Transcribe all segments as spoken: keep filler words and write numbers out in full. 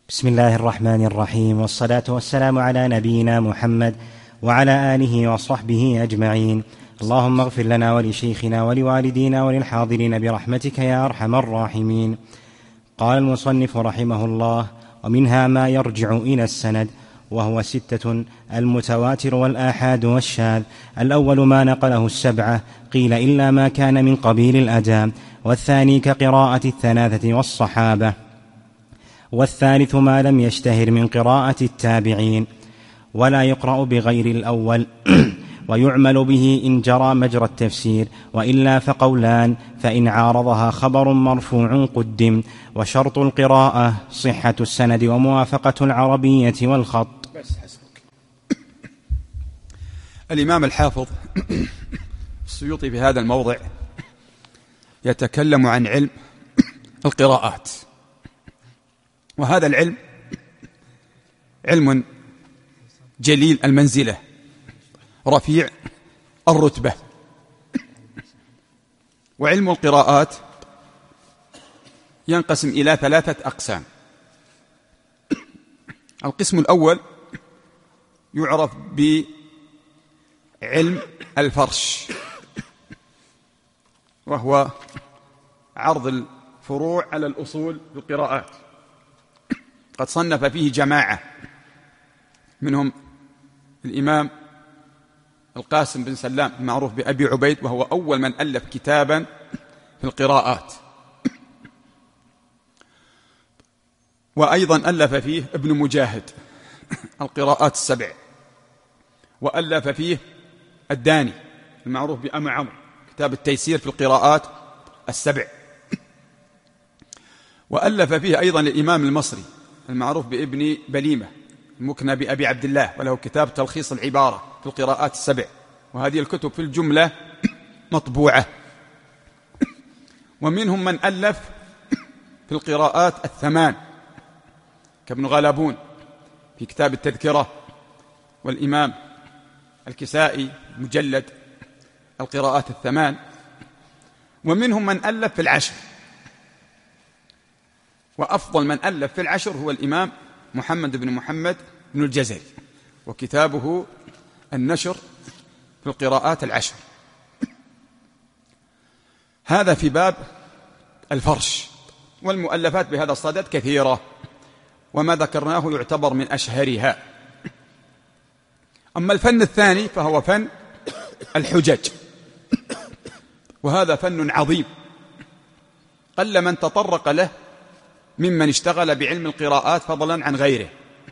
بسم الله الرحمن الرحيم، والصلاة والسلام على نبينا محمد وعلى آله وصحبه أجمعين. اللهم اغفر لنا ولشيخنا ولوالدينا وللحاضرين برحمتك يا أرحم الراحمين. قال المصنف رحمه الله: ومنها ما يرجع إلى السند، وهو ستة: المتواتر والآحاد والشاذ. الأول ما نقله السبعة، قيل إلا ما كان من قبيل الأداء، والثاني كقراءة الثلاثة والصحابة، والثالث ما لم يشتهر من قراءة التابعين، ولا يقرأ بغير الأول ويعمل به إن جرى مجرى التفسير، وإلا فقولان، فإن عارضها خبر مرفوع قدم. وشرط القراءة صحة السند وموافقة العربية والخط. بس حسبك. الإمام الحافظ السيوطي في هذا الموضع يتكلم عن علم القراءات، وهذا العلم علم جليل المنزلة رفيع الرتبة. وعلم القراءات ينقسم إلى ثلاثة أقسام. القسم الأول يعرف بعلم الفرش، وهو عرض الفروع على الأصول في القراءات. قد صنف فيه جماعة، منهم الإمام القاسم بن سلام المعروف بأبي عبيد، وهو أول من ألف كتابا في القراءات. وأيضا ألف فيه ابن مجاهد القراءات السبع، وألف فيه الداني المعروف بأم عمرو كتاب التيسير في القراءات السبع. وألف فيه أيضا الإمام المصري المعروف بابن بليمة المكنى بأبي عبد الله، وله كتاب تلخيص العبارة في القراءات السبع، وهذه الكتب في الجملة مطبوعة. ومنهم من ألف في القراءات الثمان كابن غالبون في كتاب التذكرة، والإمام الكسائي مجلد القراءات الثمان. ومنهم من ألف في العشر، وأفضل من ألف في العشر هو الإمام محمد بن محمد بن الجزري، وكتابه النشر في القراءات العشر. هذا في باب الفرش. والمؤلفات بهذا الصدد كثيرة، وما ذكرناه يعتبر من أشهرها. أما الفن الثاني فهو فن الحجج، وهذا فن عظيم قل من تطرق له ممن اشتغل بعلم القراءات فضلا عن غيره.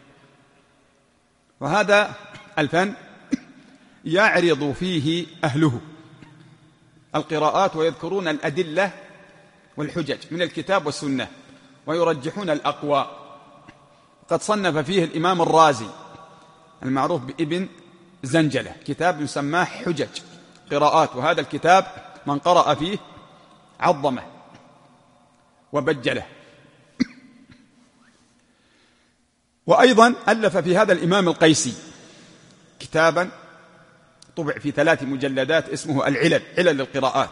وهذا الفن يعرض فيه أهله القراءات ويذكرون الأدلة والحجج من الكتاب والسنة، ويرجحون الأقوى. قد صنف فيه الإمام الرازي المعروف بابن زنجلة كتاب يسمى حجج قراءات، وهذا الكتاب من قرأ فيه عظمه وبجله. وأيضا ألف في هذا الإمام القيسي كتابا طبع في ثلاث مجلدات اسمه العلل، علل القراءات.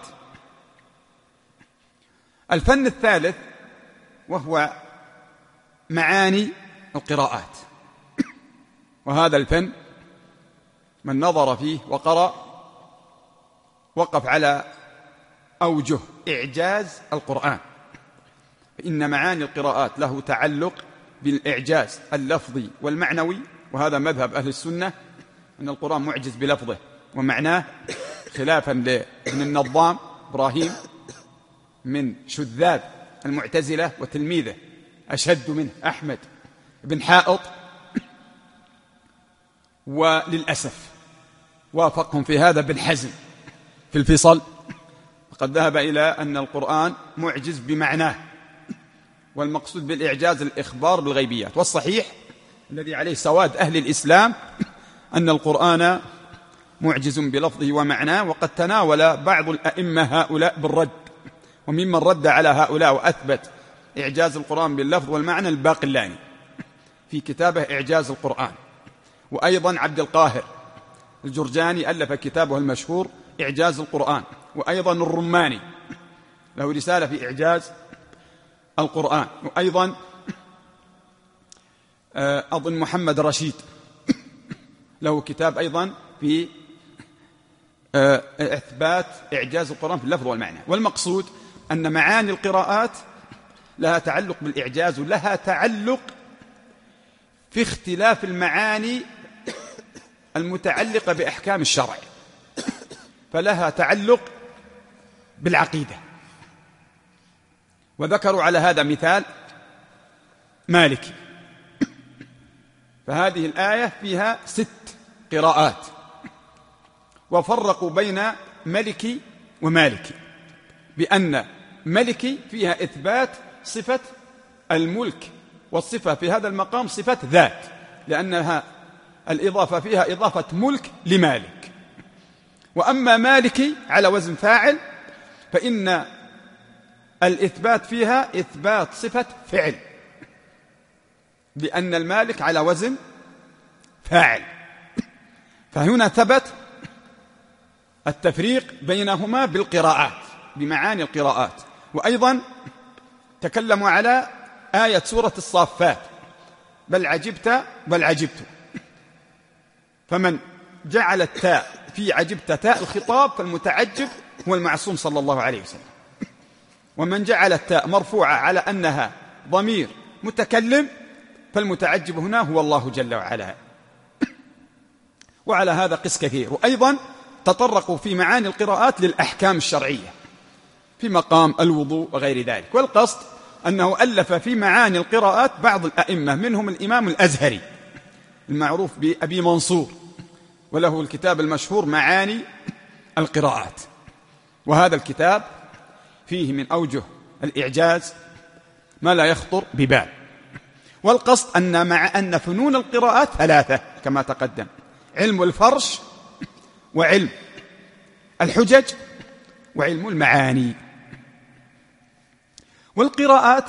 الفن الثالث وهو معاني القراءات، وهذا الفن من نظر فيه وقرأ وقف على أوجه إعجاز القرآن، فإن معاني القراءات له تعلق بالإعجاز اللفظي والمعنوي، وهذا مذهب أهل السنة أن القرآن معجز بلفظه ومعناه، خلافا لابن النظام إبراهيم من شذاذ المعتزلة وتلميذه أشد منه أحمد بن حائط، وللأسف وافقهم في هذا بن حزم في الفصل، وقد ذهب إلى أن القرآن معجز بمعناه، والمقصود بالإعجاز الإخبار بالغيبيات. والصحيح الذي عليه سواد أهل الإسلام أن القرآن معجز بلفظه ومعناه. وقد تناول بعض الأئمة هؤلاء بالرد، وممن رد على هؤلاء وأثبت إعجاز القرآن باللفظ والمعنى الباقلاني في كتابه إعجاز القرآن، وأيضا عبد القاهر الجرجاني ألف كتابه المشهور إعجاز القرآن، وأيضا الرماني له رسالة في إعجاز القرآن، وأيضا أظن محمد رشيد له كتاب أيضا في إثبات إعجاز القرآن في اللفظ والمعنى. والمقصود أن معاني القراءات لها تعلق بالإعجاز، ولها تعلق في اختلاف المعاني المتعلقة بأحكام الشرع، فلها تعلق بالعقيدة. وذكروا على هذا مثال مالكي، فهذه الآية فيها ست قراءات، وفرقوا بين ملكي ومالكي بأن ملكي فيها إثبات صفة الملك، والصفة في هذا المقام صفة ذات، لأنها الإضافة فيها إضافة ملك لمالك. وأما مالكي على وزن فاعل فإن الإثبات فيها إثبات صفة فعل، لأن المالك على وزن فاعل. فهنا ثبت التفريق بينهما بالقراءات، بمعاني القراءات. وأيضا تكلموا على آية سورة الصافات، بل عجبت بل عجبت، فمن جعل التاء في عجبت تاء الخطاب فالمتعجب هو المعصوم صلى الله عليه وسلم، ومن جعل التاء مرفوعة على أنها ضمير متكلم فالمتعجب هنا هو الله جل وعلا. وعلى هذا قس كثير. وأيضا تطرقوا في معاني القراءات للأحكام الشرعية في مقام الوضوء وغير ذلك. والقصد أنه ألف في معاني القراءات بعض الأئمة، منهم الإمام الأزهري المعروف بأبي منصور، وله الكتاب المشهور معاني القراءات. وهذا الكتاب فيه من أوجه الإعجاز ما لا يخطر ببال. والقصد أن مع أن فنون القراءات ثلاثة كما تقدم: علم الفرش، وعلم الحجج، وعلم المعاني. والقراءات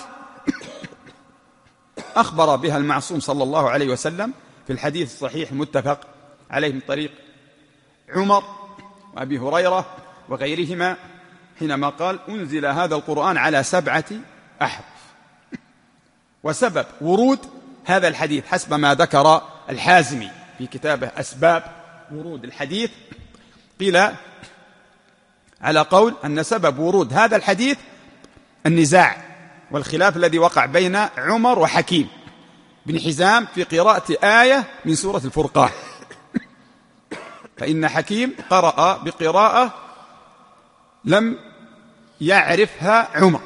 أخبر بها المعصوم صلى الله عليه وسلم في الحديث الصحيح المتفق عليه من طريق عمر وأبي هريرة وغيرهما، حينما قال: أنزل هذا القرآن على سبعة أحرف. وسبب ورود هذا الحديث حسب ما ذكر الحازمي في كتابه أسباب ورود الحديث، قيل على قول أن سبب ورود هذا الحديث النزاع والخلاف الذي وقع بين عمر وحكيم بن حزام في قراءة آية من سورة الفرقان، فإن حكيم قرأ بقراءة لم يعرفها عمر،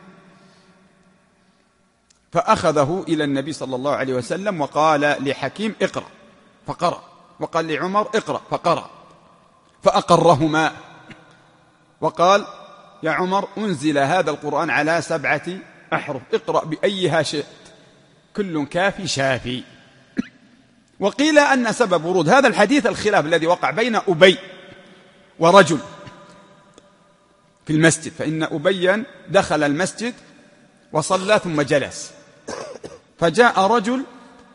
فأخذه إلى النبي صلى الله عليه وسلم وقال لحكيم: اقرأ، فقرأ، وقال لعمر: اقرأ، فقرأ، فأقرهما وقال: يا عمر، أنزل هذا القرآن على سبعة أحرف، اقرأ بأيها شئت، كل كافي شافي. وقيل أن سبب ورود هذا الحديث الخلاف الذي وقع بين أبي ورجل في المسجد، فإن أبيا دخل المسجد وصلى ثم جلس، فجاء رجل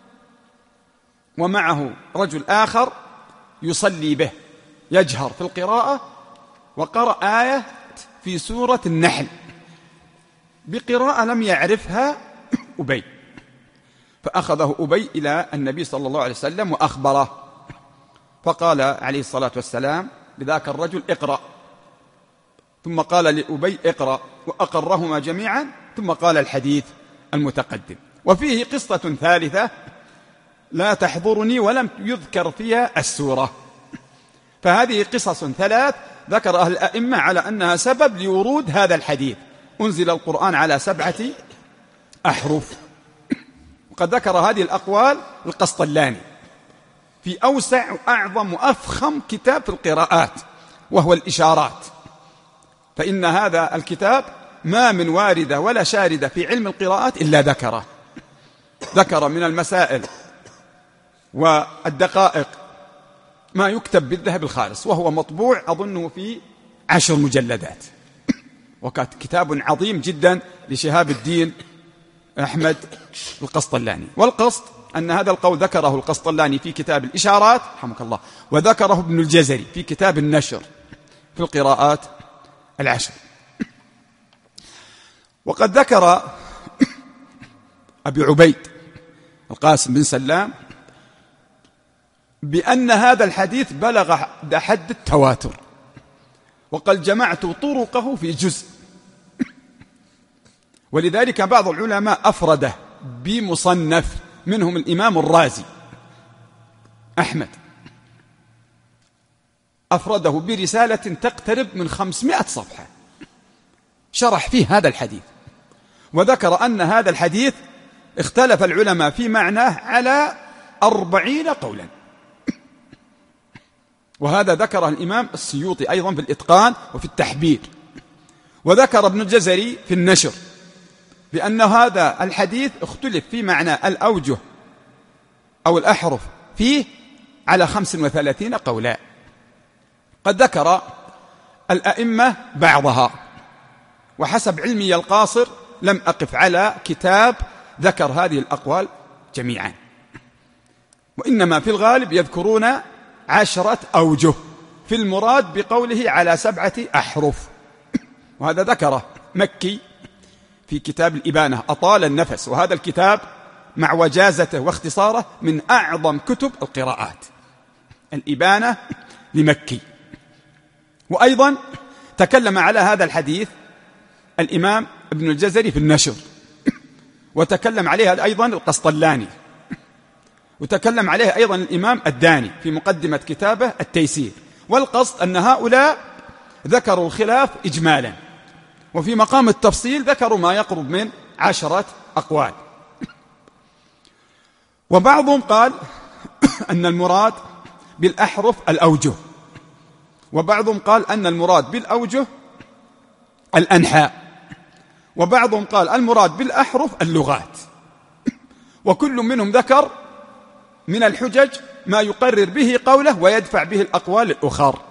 ومعه رجل آخر يصلي به يجهر في القراءة، وقرأ آية في سورة النحل بقراءة لم يعرفها أبي، فأخذه أبي إلى النبي صلى الله عليه وسلم وأخبره، فقال عليه الصلاة والسلام لذاك الرجل: اقرأ، ثم قال لأبي: اقرأ، وأقرهما جميعا، ثم قال الحديث المتقدم. وفيه قصة ثالثة لا تحضرني ولم يذكر فيها السورة. فهذه قصص ثلاث ذكر أهل الأئمة على أنها سبب لورود هذا الحديث: أنزل القرآن على سبعة أحرف. وقد ذكر هذه الأقوال القسطلاني في أوسع وأعظم وأفخم كتاب في القراءات، وهو الإشارات، فإن هذا الكتاب ما من واردة ولا شاردة في علم القراءات إلا ذكره، ذكر من المسائل والدقائق ما يكتب بالذهب الخالص، وهو مطبوع أظنه في عشر مجلدات، وكانت كتاب عظيم جدا لشهاب الدين أحمد القسطلاني. والقصد أن هذا القول ذكره القسطلاني في كتاب الإشارات رحمك الله، وذكره ابن الجزري في كتاب النشر في القراءات العشر. وقد ذكر أبي عبيد القاسم بن سلام بأن هذا الحديث بلغ حد التواتر، وقد جمعت طرقه في جزء، ولذلك بعض العلماء أفرده بمصنف، منهم الإمام الرازي أحمد أفرده برسالة تقترب من خمسمائة صفحة شرح فيه هذا الحديث، وذكر أن هذا الحديث اختلف العلماء في معناه على أربعين قولا، وهذا ذكره الإمام السيوطي أيضا في الإتقان وفي التحبير، وذكر ابن الجزري في النشر بأن هذا الحديث اختلف في معنى الأوجه أو الأحرف فيه على خمس وثلاثين قولا. قد ذكر الأئمة بعضها، وحسب علمي القاصر لم أقف على كتاب ذكر هذه الأقوال جميعا، وإنما في الغالب يذكرون عشرة أوجه في المراد بقوله على سبعة أحرف، وهذا ذكره مكي في كتاب الإبانة أطال النفس، وهذا الكتاب مع وجازته واختصاره من أعظم كتب القراءات، الإبانة لمكي. وأيضا تكلم على هذا الحديث الإمام ابن الجزري في النشر، وتكلم عليها أيضا القسطلاني، وتكلم عليها أيضا الإمام الداني في مقدمة كتابه التيسير. والقصد أن هؤلاء ذكروا الخلاف إجمالا، وفي مقام التفصيل ذكروا ما يقرب من عشرة أقوال. وبعضهم قال أن المراد بالأحرف الأوجه، وبعضهم قال أن المراد بالأوجه الأنحاء، وبعضهم قال المراد بالأحرف اللغات، وكل منهم ذكر من الحجج ما يقرر به قوله ويدفع به الأقوال الأخر.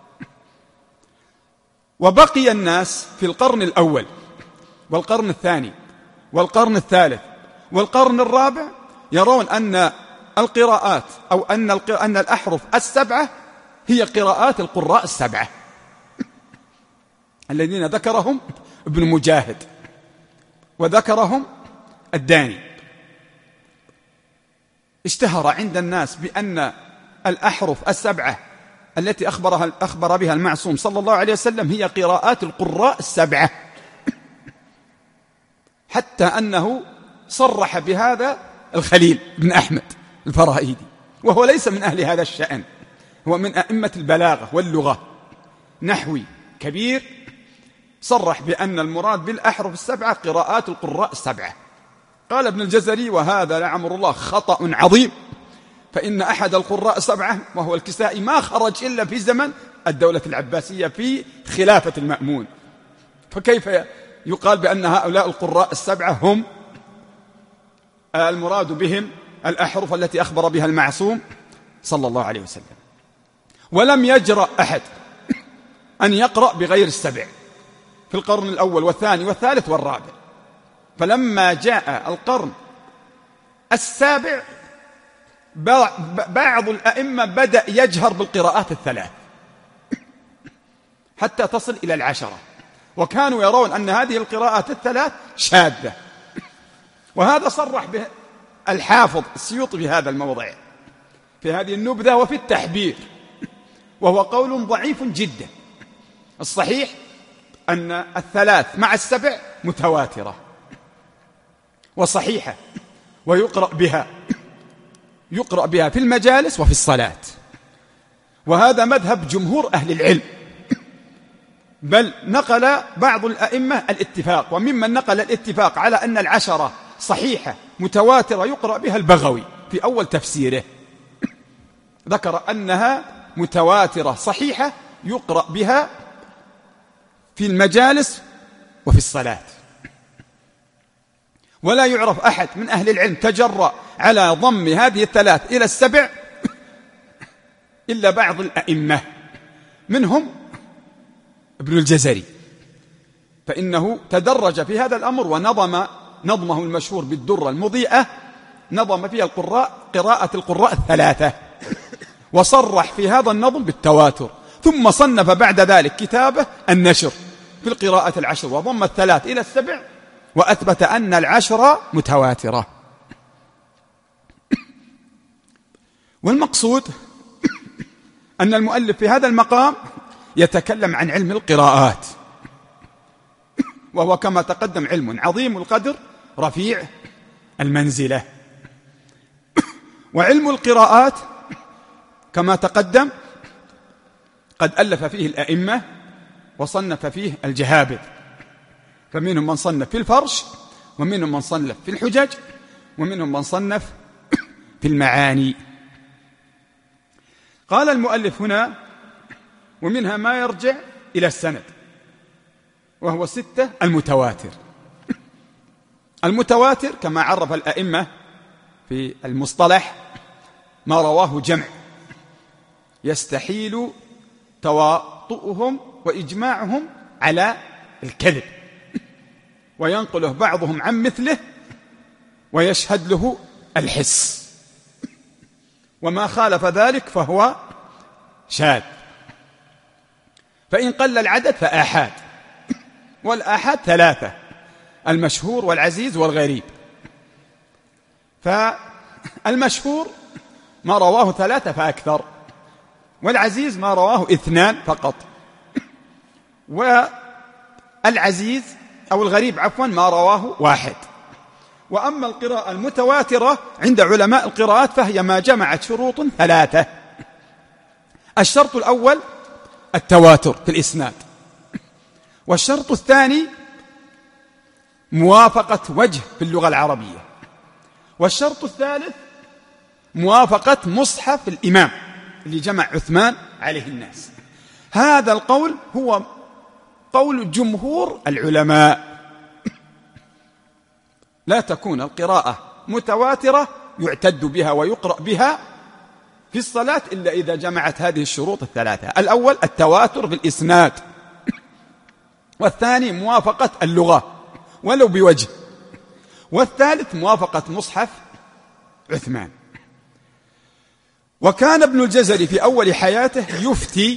وبقي الناس في القرن الأول والقرن الثاني والقرن الثالث والقرن الرابع يرون أن القراءات أو أن أن الأحرف السبعة هي قراءات القراء السبعة الذين ذكرهم ابن مجاهد وذكرهم الداني. اشتهر عند الناس بأن الأحرف السبعة التي أخبرها أخبر بها المعصوم صلى الله عليه وسلم هي قراءات القراء السبعة، حتى أنه صرح بهذا الخليل بن أحمد الفراهيدي، وهو ليس من أهل هذا الشأن، هو من أئمة البلاغة واللغة، نحوي كبير، صرح بأن المراد بالأحرف السبعة قراءات القراء السبعة. قال ابن الجزري وهذا لعمر الله خطأ عظيم، فإن أحد القراء السبعة وهو الكسائي ما خرج إلا في زمن الدولة العباسية في خلافة المأمون، فكيف يقال بأن هؤلاء القراء السبعة هم المراد بهم الأحرف التي أخبر بها المعصوم صلى الله عليه وسلم؟ ولم يجرأ أحد أن يقرأ بغير السبع في القرن الأول والثاني والثالث والرابع، فلما جاء القرن السابع بعض الأئمة بدأ يجهر بالقراءات الثلاث حتى تصل إلى العشرة، وكانوا يرون أن هذه القراءات الثلاث شاذة، وهذا صرح به الحافظ السيوطي في هذا الموضع في هذه النبذة وفي التحبير، وهو قول ضعيف جدا. الصحيح أن الثلاث مع السبع متواترة وصحيحة، ويقرأ بها يقرأ بها في المجالس وفي الصلاة، وهذا مذهب جمهور أهل العلم، بل نقل بعض الأئمة الاتفاق، وممن نقل الاتفاق على أن العشرة صحيحة متواترة يقرأ بها البغوي في أول تفسيره، ذكر أنها متواترة صحيحة يقرأ بها في المجالس وفي الصلاة. ولا يعرف أحد من أهل العلم تجرأ على ضم هذه الثلاث إلى السبع إلا بعض الأئمة، منهم ابن الجزري، فإنه تدرج في هذا الأمر ونظم نظمه المشهور بالدرة المضيئة، نظم فيها القراء قراءة القراء الثلاثة، وصرح في هذا النظم بالتواتر، ثم صنف بعد ذلك كتابه النشر في القراءة العشر، وضم الثلاث إلى السبع، وأثبت أن العشر متواترة. والمقصود أن المؤلف في هذا المقام يتكلم عن علم القراءات، وهو كما تقدم علم عظيم القدر رفيع المنزلة. وعلم القراءات كما تقدم قد ألف فيه الأئمة وصنف فيه الجهابذ، فمنهم من صنف في الفرش، ومنهم من صنف في الحجج، ومنهم من صنف في المعاني. قال المؤلف هنا: ومنها ما يرجع إلى السند، وهو ستة المتواتر. المتواتر كما عرف الأئمة في المصطلح ما رواه جمع يستحيل تواطؤهم وإجماعهم على الكذب، وينقله بعضهم عن مثله ويشهد له الحس، وما خالف ذلك فهو شاذ، فإن قل العدد فآحاد، والآحاد ثلاثة: المشهور والعزيز والغريب. فالمشهور ما رواه ثلاثة فأكثر، والعزيز ما رواه اثنان فقط، والعزيز أو الغريب عفوا ما رواه واحد. وأما القراءة المتواترة عند علماء القراءات فهي ما جمعت شروط ثلاثة: الشرط الأول التواتر في الإسناد، والشرط الثاني موافقة وجه في اللغة العربية، والشرط الثالث موافقة مصحف الإمام اللي جمع عثمان عليه الناس. هذا القول هو قول جمهور العلماء، لا تكون القراءة متواترة يعتد بها ويقرأ بها في الصلاة إلا إذا جمعت هذه الشروط الثلاثة: الأول التواتر في الإسناد، والثاني موافقة اللغة ولو بوجه، والثالث موافقة مصحف عثمان. وكان ابن الجزري في أول حياته يفتي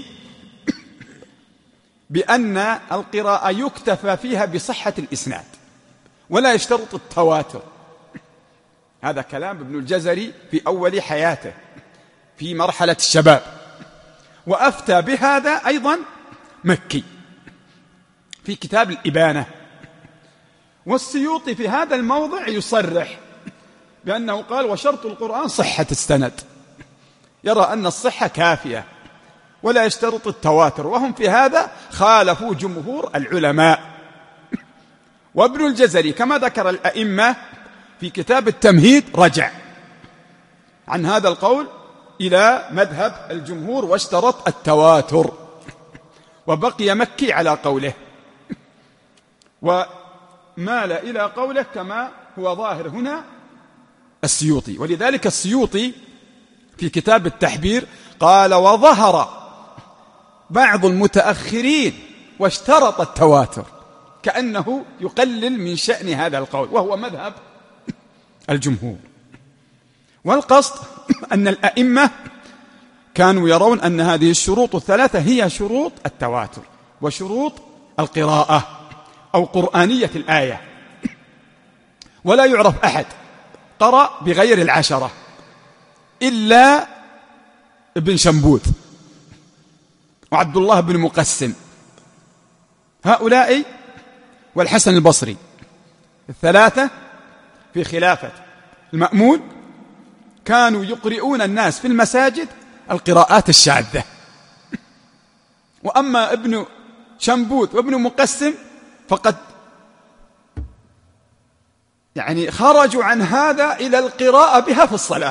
بأن القراءة يكتفى فيها بصحة الإسناد ولا يشترط التواتر. هذا كلام ابن الجزري في أول حياته في مرحلة الشباب، وأفتى بهذا أيضا مكي في كتاب الإبانة. والسيوطي في هذا الموضع يصرح بأنه قال: وشرط القرآن صحة السند، يرى أن الصحة كافية ولا يشترط التواتر، وهم في هذا خالفوا جمهور العلماء. وابن الجزري كما ذكر الأئمة في كتاب التمهيد رجع عن هذا القول إلى مذهب الجمهور واشترط التواتر، وبقي مكي على قوله، ومال إلى قوله كما هو ظاهر هنا السيوطي. ولذلك السيوطي في كتاب التحبير قال: وظهر بعض المتأخرين واشترط التواتر، كأنه يقلل من شأن هذا القول، وهو مذهب الجمهور. والقصد أن الأئمة كانوا يرون أن هذه الشروط الثلاثة هي شروط التواتر وشروط القراءة أو قرآنية الآية، ولا يعرف أحد قرأ بغير العشرة إلا ابن شنبوذ وعبد الله بن مقسم، هؤلاء والحسن البصري الثلاثة في خلافة المأمون كانوا يقرؤون الناس في المساجد القراءات الشاذة. وأما ابن شنبوذ وابن مقسم فقد يعني خرجوا عن هذا إلى القراءة بها في الصلاة،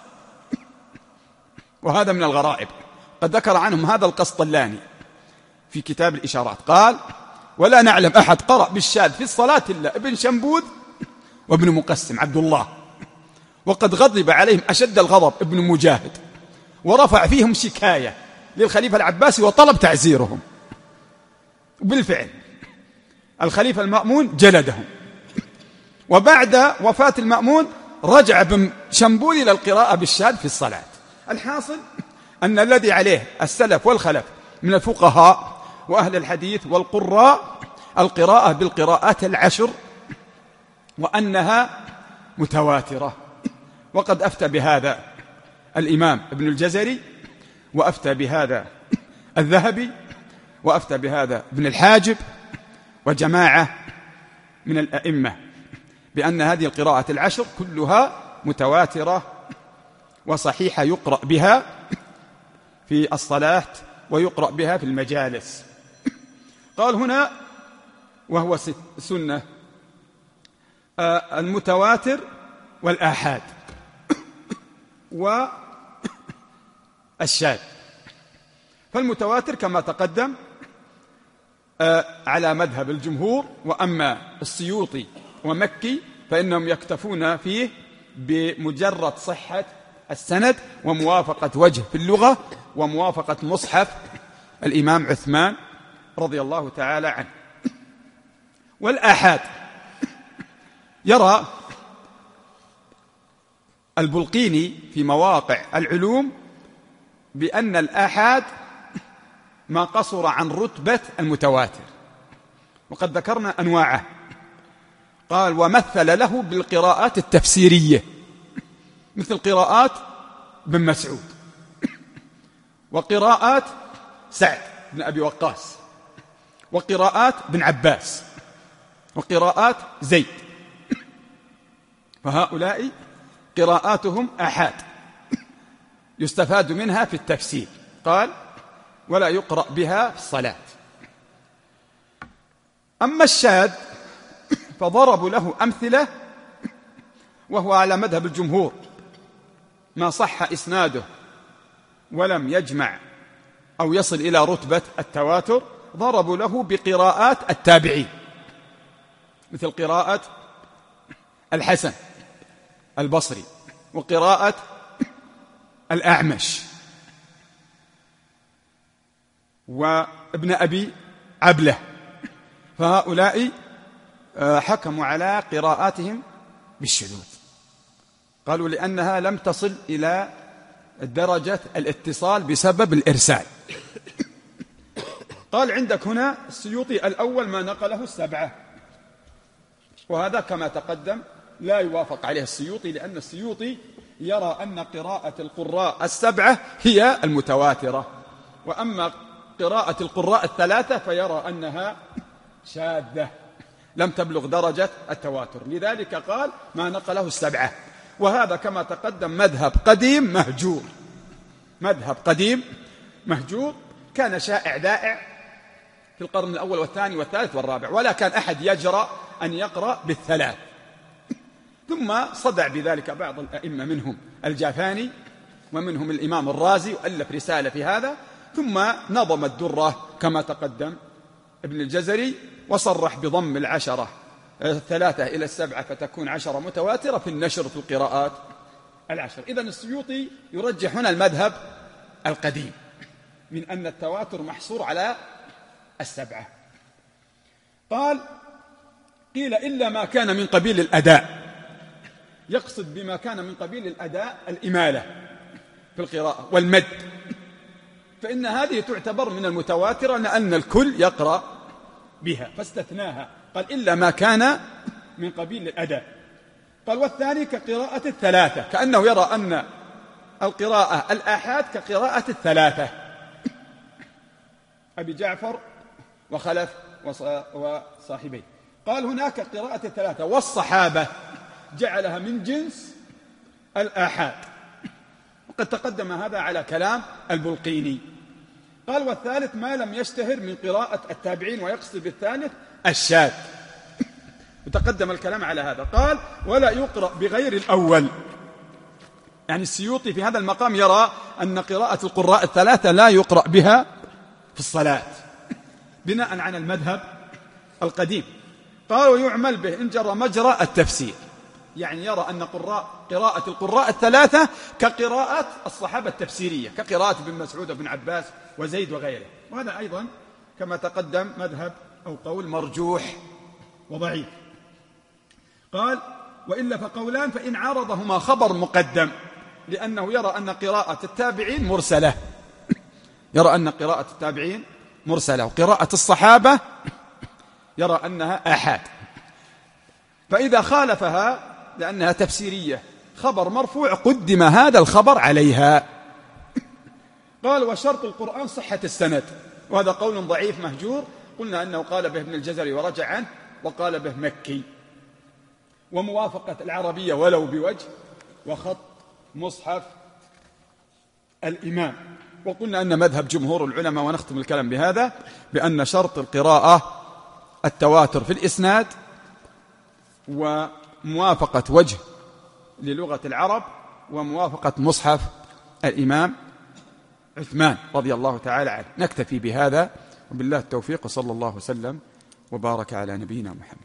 وهذا من الغرائب. قد ذكر عنهم هذا القسطلاني في كتاب الإشارات، قال: ولا نعلم أحد قرأ بالشاذ في الصلاة إلا ابن شنبوذ وابن مقسم عبد الله، وقد غضب عليهم أشد الغضب ابن مجاهد، ورفع فيهم شكاية للخليفة العباسي وطلب تعزيرهم. بالفعل الخليفة المأمون جلدهم، وبعد وفاة المأمون رجع ابن شنبوذ إلى القراءة بالشاذ في الصلاة. الحاصل أن الذي عليه السلف والخلف من الفقهاء وأهل الحديث والقراء القراءة بالقراءات العشر، وأنها متواترة. وقد أفتى بهذا الإمام ابن الجزري، وأفتى بهذا الذهبي، وأفتى بهذا ابن الحاجب وجماعة من الأئمة بأن هذه القراءة العشر كلها متواترة وصحيحة، يقرأ بها في الصلاة ويقرأ بها في المجالس. قال هنا وهو سنة المتواتر والآحاد والشاذ. فالمتواتر كما تقدم على مذهب الجمهور، وأما السيوطي ومكي فإنهم يكتفون فيه بمجرد صحة السند وموافقة وجه في اللغة وموافقة مصحف الإمام عثمان رضي الله تعالى عنه. والآحاد يرى البلقيني في مواقع العلوم بأن الآحاد ما قصر عن رتبة المتواتر، وقد ذكرنا أنواعه. قال ومثل له بالقراءات التفسيرية مثل قراءات بن مسعود، وقراءات سعد بن أبي وقاص، وقراءات بن عباس، وقراءات زيد، فهؤلاء قراءاتهم آحاد يستفاد منها في التفسير. قال ولا يقرأ بها في الصلاة. أما الشاذ فضربوا له أمثلة، وهو على مذهب الجمهور ما صح إسناده ولم يجمع أو يصل إلى رتبة التواتر، ضربوا له بقراءات التابعين مثل قراءة الحسن البصري وقراءة الأعمش وابن أبي عبلة، فهؤلاء حكموا على قراءاتهم بالشذوذ، قالوا لأنها لم تصل إلى درجة الاتصال بسبب الإرسال. قال عندك هنا السيوطي الأول ما نقله السبعة، وهذا كما تقدم لا يوافق عليه السيوطي، لأن السيوطي يرى أن قراءة القراء السبعة هي المتواترة، وأما قراءة القراء الثلاثة فيرى أنها شاذة لم تبلغ درجة التواتر، لذلك قال ما نقله السبعة. وهذا كما تقدم مذهب قديم مهجور، مذهب قديم مهجور كان شائع ذائع في القرن الأول والثاني والثالث والرابع، ولا كان أحد يجرأ أن يقرأ بالثلاث. ثم صدع بذلك بعض الأئمة منهم الجافاني ومنهم الإمام الرازي، وألف رسالة في هذا، ثم نظم الدرة كما تقدم ابن الجزري، وصرح بضم العشرة الثلاثة إلى السبعة فتكون عشرة متواترة في النشر في القراءات العشر. إذن السيوطي يرجح هنا المذهب القديم من أن التواتر محصور على السبعة. قال قيل إلا ما كان من قبيل الأداء، يقصد بما كان من قبيل الأداء الإمالة في القراءة والمد، فإن هذه تعتبر من المتواترة لأن الكل يقرأ بها، فاستثناها قال إلا ما كان من قبيل الأداء. قال والثاني كقراءة الثلاثة، كأنه يرى أن القراءة الآحاد كقراءة الثلاثة أبي جعفر وخلف وصاحبيه. قال هناك قراءة الثلاثة، والصحابة جعلها من جنس الآحاد، وقد تقدم هذا على كلام البلقيني. قال والثالث ما لم يشتهر من قراءة التابعين، ويقصد بالثالث الشاذ، وتقدم الكلام على هذا. قال ولا يقرأ بغير الأول، يعني السيوطي في هذا المقام يرى أن قراءة القراء الثلاثة لا يقرأ بها في الصلاة بناء على المذهب القديم. قال ويعمل به إن جرى مجرى التفسير، يعني يرى أن قراء قراءة القراء الثلاثة كقراءة الصحابة التفسيرية، كقراءة ابن مسعود وابن عباس وزيد وغيره. وهذا أيضا كما تقدم مذهب أو قول مرجوح وضعيف. قال وإلا فقولان، فإن عارضهما خبر مقدم، لأنه يرى أن قراءة التابعين مرسلة، يرى أن قراءة التابعين مرسلة، وقراءة الصحابة يرى أنها آحاد. فإذا خالفها لأنها تفسيرية خبر مرفوع قدم هذا الخبر عليها. قال وشرط القرآن صحة السند، وهذا قول ضعيف مهجور، قلنا أنه قال به ابن الجزري ورجع عنه، وقال به مكي. وموافقة العربية ولو بوجه، وخط مصحف الإمام. وقلنا أن مذهب جمهور العلماء، ونختم الكلام بهذا، بأن شرط القراءة التواتر في الإسناد، وموافقة وجه للغة العرب، وموافقة مصحف الإمام عثمان رضي الله تعالى عنه. نكتفي بهذا، وبالله التوفيق، وصلى الله وسلم وبارك على نبينا محمد.